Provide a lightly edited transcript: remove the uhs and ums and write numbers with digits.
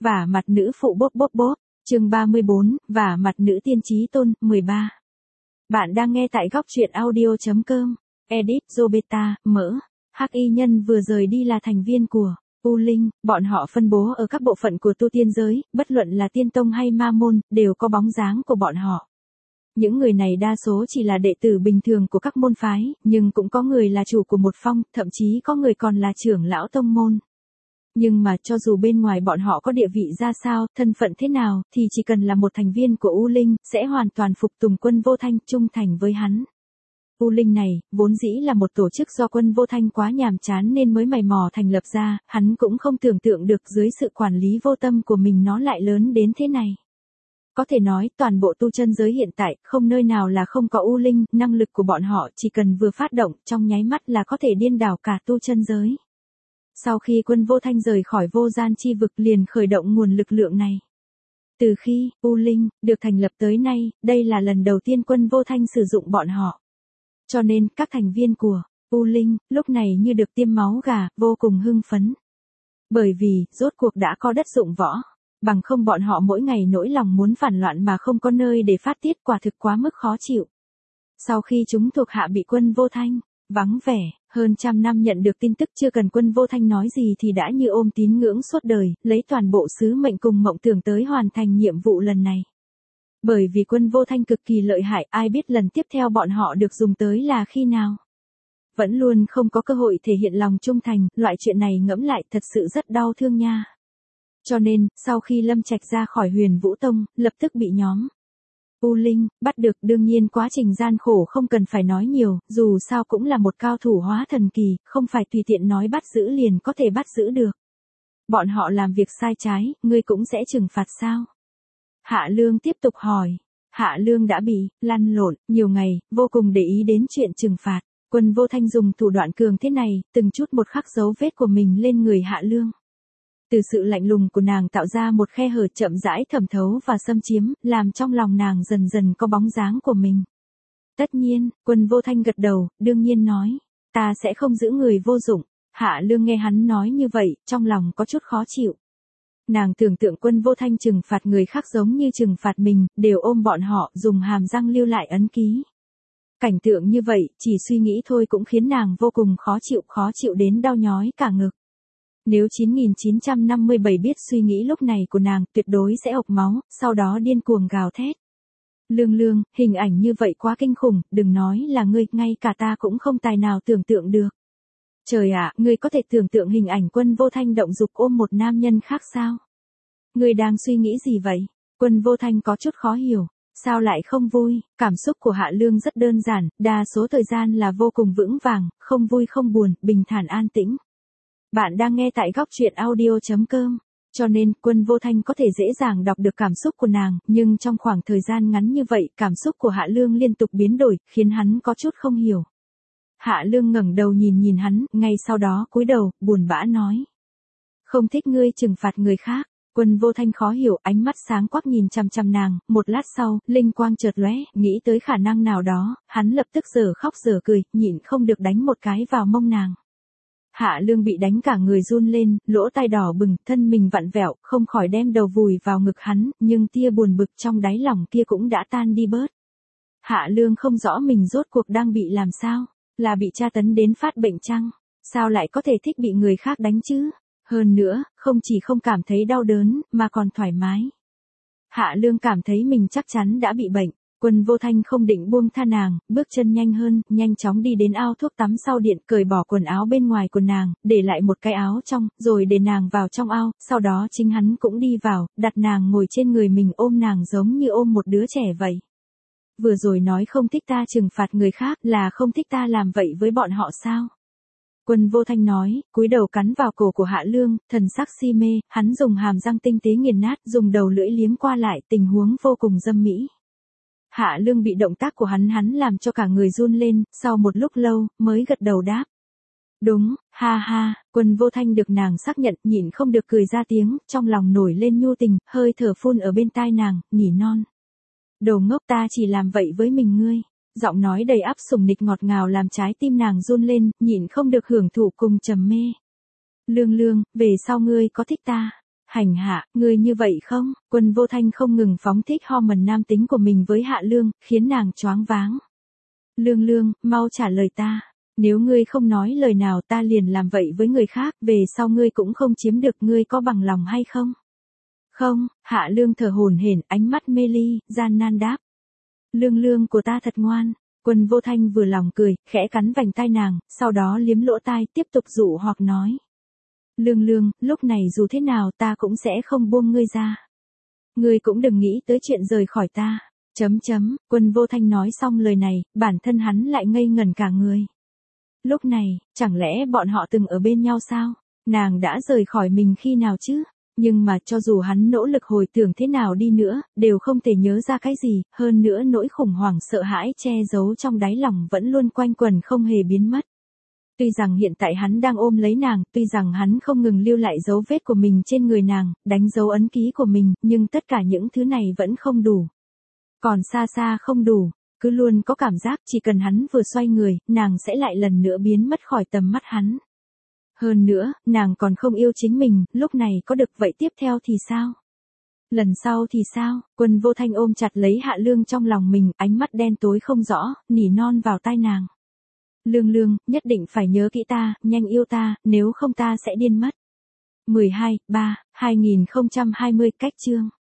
Vả mặt nữ phụ bốp bốp bốp, chương 34, vả mặt nữ tiên trí tôn, 13. Bạn đang nghe tại góc truyện audio.com, edit Robeta, mở. Hắc y nhân vừa rời đi là thành viên của U Linh, bọn họ phân bố ở các bộ phận của tu tiên giới, bất luận là tiên tông hay ma môn, đều có bóng dáng của bọn họ. Những người này đa số chỉ là đệ tử bình thường của các môn phái, nhưng cũng có người là chủ của một phong, thậm chí có người còn là trưởng lão tông môn. Nhưng mà cho dù bên ngoài bọn họ có địa vị ra sao, thân phận thế nào, thì chỉ cần là một thành viên của U Linh, sẽ hoàn toàn phục tùng Quân Vô Thanh, trung thành với hắn. U Linh này, vốn dĩ là một tổ chức do Quân Vô Thanh quá nhàm chán nên mới mày mò thành lập ra, hắn cũng không tưởng tượng được dưới sự quản lý vô tâm của mình nó lại lớn đến thế này. Có thể nói, toàn bộ tu chân giới hiện tại, không nơi nào là không có U Linh, năng lực của bọn họ chỉ cần vừa phát động, trong nháy mắt là có thể điên đảo cả tu chân giới. Sau khi Quân Vô Thanh rời khỏi vô gian chi vực liền khởi động nguồn lực lượng này. Từ khi U Linh được thành lập tới nay, đây là lần đầu tiên Quân Vô Thanh sử dụng bọn họ. Cho nên, các thành viên của U Linh, lúc này như được tiêm máu gà, vô cùng hưng phấn. Bởi vì, rốt cuộc đã có đất dụng võ. Bằng không bọn họ mỗi ngày nỗi lòng muốn phản loạn mà không có nơi để phát tiết quả thực quá mức khó chịu. Sau khi chúng thuộc hạ bị Quân Vô Thanh vắng vẻ, hơn 100 năm nhận được tin tức chưa cần Quân Vô Thanh nói gì thì đã như ôm tín ngưỡng suốt đời, lấy toàn bộ sứ mệnh cùng mộng tưởng tới hoàn thành nhiệm vụ lần này. Bởi vì Quân Vô Thanh cực kỳ lợi hại, ai biết lần tiếp theo bọn họ được dùng tới là khi nào. Vẫn luôn không có cơ hội thể hiện lòng trung thành, loại chuyện này ngẫm lại thật sự rất đau thương nha. Cho nên, sau khi Lâm Trạch ra khỏi Huyền Vũ Tông, lập tức bị nhóm U Linh bắt được, đương nhiên quá trình gian khổ không cần phải nói nhiều, dù sao cũng là một cao thủ hóa thần kỳ, không phải tùy tiện nói bắt giữ liền có thể bắt giữ được. Bọn họ làm việc sai trái, ngươi cũng sẽ trừng phạt sao? Hạ Lương tiếp tục hỏi. Hạ Lương đã bị lăn lộn nhiều ngày, vô cùng để ý đến chuyện trừng phạt. Quân Vô Thanh dùng thủ đoạn cường thế này, từng chút một khắc dấu vết của mình lên người Hạ Lương. Từ sự lạnh lùng của nàng tạo ra một khe hở chậm rãi thẩm thấu và xâm chiếm, làm trong lòng nàng dần dần có bóng dáng của mình. Tất nhiên, Quân Vô Thanh gật đầu, đương nhiên nói, ta sẽ không giữ người vô dụng. Hạ Lương nghe hắn nói như vậy, trong lòng có chút khó chịu. Nàng tưởng tượng Quân Vô Thanh trừng phạt người khác giống như trừng phạt mình, đều ôm bọn họ, dùng hàm răng lưu lại ấn ký. Cảnh tượng như vậy, chỉ suy nghĩ thôi cũng khiến nàng vô cùng khó chịu đến đau nhói cả ngực. Nếu 9957 biết suy nghĩ lúc này của nàng, tuyệt đối sẽ hộc máu, sau đó điên cuồng gào thét. Lương, hình ảnh như vậy quá kinh khủng, đừng nói là ngươi, ngay cả ta cũng không tài nào tưởng tượng được. Trời ạ, ngươi có thể tưởng tượng hình ảnh Quân Vô Thanh động dục ôm một nam nhân khác sao? Ngươi đang suy nghĩ gì vậy? Quân Vô Thanh có chút khó hiểu. Sao lại không vui? Cảm xúc của Hạ Lương rất đơn giản, đa số thời gian là vô cùng vững vàng, không vui không buồn, bình thản an tĩnh. Bạn đang nghe tại góc truyện audio.com, cho nên Quân Vô Thanh có thể dễ dàng đọc được cảm xúc của nàng, nhưng trong khoảng thời gian ngắn như vậy, cảm xúc của Hạ Lương liên tục biến đổi, khiến hắn có chút không hiểu. Hạ Lương ngẩng đầu nhìn hắn, ngay sau đó cúi đầu, buồn bã nói. Không thích ngươi trừng phạt người khác. Quân Vô Thanh khó hiểu, ánh mắt sáng quắc nhìn chằm chằm nàng, một lát sau, linh quang chợt lóe, nghĩ tới khả năng nào đó, hắn lập tức dở khóc dở cười, nhịn không được đánh một cái vào mông nàng. Hạ Lương bị đánh cả người run lên, lỗ tai đỏ bừng, thân mình vặn vẹo, không khỏi đem đầu vùi vào ngực hắn, nhưng tia buồn bực trong đáy lòng kia cũng đã tan đi bớt. Hạ Lương không rõ mình rốt cuộc đang bị làm sao, là bị tra tấn đến phát bệnh chăng? Sao lại có thể thích bị người khác đánh chứ? Hơn nữa, không chỉ không cảm thấy đau đớn, mà còn thoải mái. Hạ Lương cảm thấy mình chắc chắn đã bị bệnh. Quân Vô Thanh không định buông tha nàng, bước chân nhanh hơn, nhanh chóng đi đến ao thuốc tắm sau điện, cởi bỏ quần áo bên ngoài của nàng, để lại một cái áo trong, rồi để nàng vào trong ao, sau đó chính hắn cũng đi vào, đặt nàng ngồi trên người mình ôm nàng giống như ôm một đứa trẻ vậy. Vừa rồi nói không thích ta trừng phạt người khác là không thích ta làm vậy với bọn họ sao? Quân Vô Thanh nói, cúi đầu cắn vào cổ của Hạ Lương, thần sắc si mê, hắn dùng hàm răng tinh tế nghiền nát, dùng đầu lưỡi liếm qua lại, tình huống vô cùng dâm mỹ. Hạ Lương bị động tác của hắn làm cho cả người run lên, sau một lúc lâu, mới gật đầu đáp. Đúng, ha ha, Quân Vô Thanh được nàng xác nhận, nhịn không được cười ra tiếng, trong lòng nổi lên nhu tình, hơi thở phun ở bên tai nàng, nỉ non. Đồ ngốc, ta chỉ làm vậy với mình ngươi. Giọng nói đầy áp sủng nịch ngọt ngào làm trái tim nàng run lên, nhịn không được hưởng thụ cùng trầm mê. Lương, về sau ngươi có thích ta? Hành hạ, ngươi như vậy không? Quân Vô Thanh không ngừng phóng thích hormone nam tính của mình với Hạ Lương, khiến nàng choáng váng. Lương Lương, mau trả lời ta. Nếu ngươi không nói lời nào ta liền làm vậy với người khác, về sau ngươi cũng không chiếm được, ngươi có bằng lòng hay không? Không, Hạ Lương thở hổn hển, ánh mắt mê ly, gian nan đáp. Lương Lương của ta thật ngoan. Quân Vô Thanh vừa lòng cười, khẽ cắn vành tai nàng, sau đó liếm lỗ tai, tiếp tục dụ hoặc nói. Lương Lương, lúc này dù thế nào ta cũng sẽ không buông ngươi ra. Ngươi cũng đừng nghĩ tới chuyện rời khỏi ta. Quân Vô Thanh nói xong lời này, bản thân hắn lại ngây ngẩn cả người. Lúc này, chẳng lẽ bọn họ từng ở bên nhau sao? Nàng đã rời khỏi mình khi nào chứ? Nhưng mà cho dù hắn nỗ lực hồi tưởng thế nào đi nữa, đều không thể nhớ ra cái gì, hơn nữa nỗi khủng hoảng sợ hãi che giấu trong đáy lòng vẫn luôn quanh quẩn không hề biến mất. Tuy rằng hiện tại hắn đang ôm lấy nàng, tuy rằng hắn không ngừng lưu lại dấu vết của mình trên người nàng, đánh dấu ấn ký của mình, nhưng tất cả những thứ này vẫn không đủ. Còn xa xa không đủ, cứ luôn có cảm giác chỉ cần hắn vừa xoay người, nàng sẽ lại lần nữa biến mất khỏi tầm mắt hắn. Hơn nữa, nàng còn không yêu chính mình, lúc này có được vậy tiếp theo thì sao? Lần sau thì sao? Quân Vô Thanh ôm chặt lấy Hạ Lương trong lòng mình, ánh mắt đen tối không rõ, nỉ non vào tai nàng. Lương Lương, nhất định phải nhớ kỹ ta, nhanh yêu ta, nếu không ta sẽ điên mất. 12/3/2020 cách chương